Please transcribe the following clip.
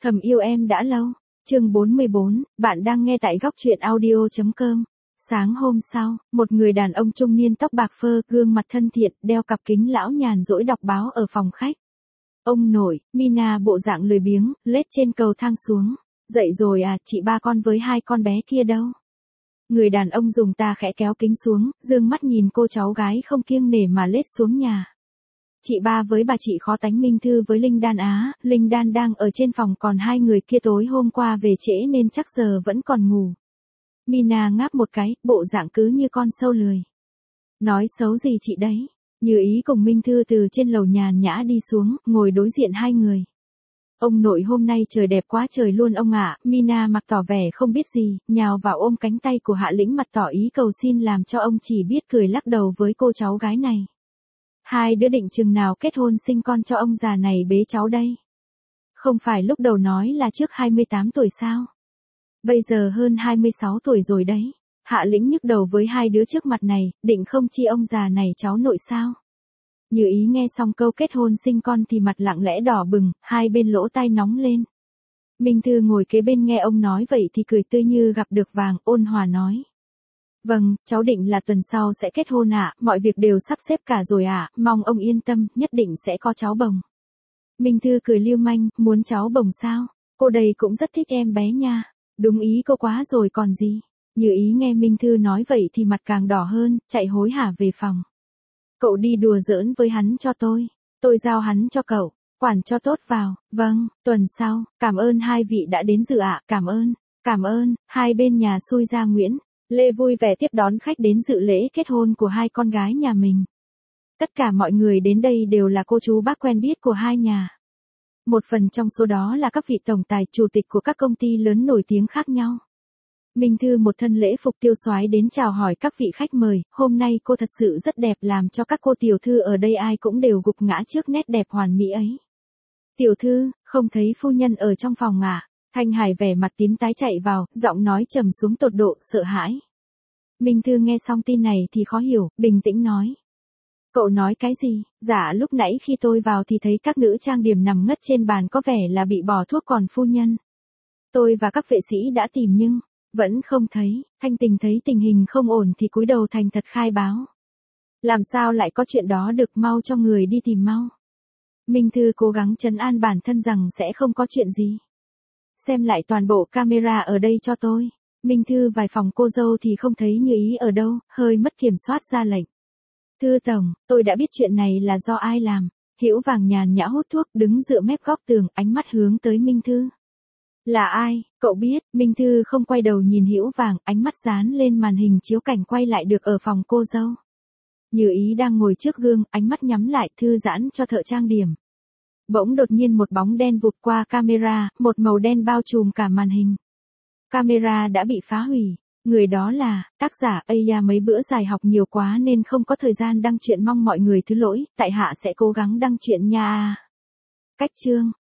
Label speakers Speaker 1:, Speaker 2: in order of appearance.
Speaker 1: Thầm yêu em đã lâu. Chương 44, bạn đang nghe tại góc truyện audio.com. Sáng hôm sau, một người đàn ông trung niên tóc bạc phơ, gương mặt thân thiện, đeo cặp kính lão nhàn rỗi đọc báo ở phòng khách. Ông nội, Mina bộ dạng lười biếng, lết trên cầu thang xuống. Dậy rồi à, chị ba con với hai con bé kia đâu? Người đàn ông dùng ta khẽ kéo kính xuống, dương mắt nhìn cô cháu gái không kiêng nể mà lết xuống nhà. Chị ba với bà chị khó tánh Minh Thư với Linh Đan á, Linh Đan đang ở trên phòng, còn hai người kia tối hôm qua về trễ nên chắc giờ vẫn còn ngủ. Mina ngáp một cái, bộ dạng cứ như con sâu lười. Nói xấu gì chị đấy? Như ý cùng Minh Thư từ trên lầu nhàn nhã đi xuống, ngồi đối diện hai người. Ông nội hôm nay trời đẹp quá trời luôn ông ạ. Mina mặc tỏ vẻ không biết gì, nhào vào ôm cánh tay của Hạ Lĩnh mặt tỏ ý cầu xin, làm cho ông chỉ biết cười lắc đầu với cô cháu gái này. Hai đứa định chừng nào kết hôn sinh con cho ông già này bế cháu đây? Không phải lúc đầu nói là trước 28 tuổi sao? Bây giờ hơn 26 tuổi rồi đấy. Hạ Lĩnh nhức đầu với hai đứa trước mặt này, định không chi ông già này cháu nội sao? Như ý nghe xong câu kết hôn sinh con thì mặt lặng lẽ đỏ bừng, hai bên lỗ tai nóng lên. Minh Thư ngồi kế bên nghe ông nói vậy thì cười tươi như gặp được vàng, ôn hòa nói. Vâng, cháu định là tuần sau sẽ kết hôn ạ, mọi việc đều sắp xếp cả rồi ạ, mong ông yên tâm, nhất định sẽ có cháu bồng. Minh Thư cười lưu manh, muốn cháu bồng sao? Cô đây cũng rất thích em bé nha. Đúng ý cô quá rồi còn gì. Như ý nghe Minh Thư nói vậy thì mặt càng đỏ hơn, chạy hối hả về phòng. Cậu đi đùa giỡn với hắn cho tôi giao hắn cho cậu, quản cho tốt vào. Vâng, tuần sau, cảm ơn hai vị đã đến dự ạ, cảm ơn, hai bên nhà xui ra Nguyễn. Lê vui vẻ tiếp đón khách đến dự lễ kết hôn của hai con gái nhà mình. Tất cả mọi người đến đây đều là cô chú bác quen biết của hai nhà. Một phần trong số đó là các vị tổng tài, chủ tịch của các công ty lớn nổi tiếng khác nhau. Minh Thư một thân lễ phục tiêu xoái đến chào hỏi các vị khách mời, hôm nay cô thật sự rất đẹp làm cho các cô tiểu thư ở đây ai cũng đều gục ngã trước nét đẹp hoàn mỹ ấy. Tiểu thư, không thấy phu nhân ở trong phòng à? Thanh Hải vẻ mặt tím tái chạy vào, giọng nói trầm xuống tột độ sợ hãi. Minh Thư nghe xong tin này thì khó hiểu, bình tĩnh nói. Cậu nói cái gì? Dạ lúc nãy khi tôi vào thì thấy các nữ trang điểm nằm ngất trên bàn, có vẻ là bị bỏ thuốc, còn phu nhân. Tôi và các vệ sĩ đã tìm nhưng vẫn không thấy. Thanh Tình thấy tình hình không ổn thì cúi đầu thành thật khai báo. Làm sao lại có chuyện đó được, mau cho người đi tìm mau. Minh Thư cố gắng trấn an bản thân rằng sẽ không có chuyện gì. Xem lại toàn bộ camera ở đây cho tôi. Minh Thư vài phòng cô dâu thì không thấy Như ý ở đâu, hơi mất kiểm soát ra lệnh. Thư tổng, tôi đã biết chuyện này là do ai làm. Hữu Vàng nhàn nhã hút thuốc, đứng dựa mép góc tường, ánh mắt hướng tới Minh Thư. Là ai, cậu biết? Minh Thư không quay đầu nhìn Hữu Vàng, ánh mắt dán lên màn hình chiếu cảnh quay lại được ở phòng cô dâu. Như ý đang ngồi trước gương, ánh mắt nhắm lại, thư giãn cho thợ trang điểm. Bỗng đột nhiên một bóng đen vụt qua camera, một màu đen bao trùm cả màn hình. Camera đã bị phá hủy. Người đó là tác giả Aya. Mấy bữa dài học nhiều quá nên không có thời gian đăng truyện, mong mọi người thứ lỗi, tại hạ sẽ cố gắng đăng truyện nha. Cách chương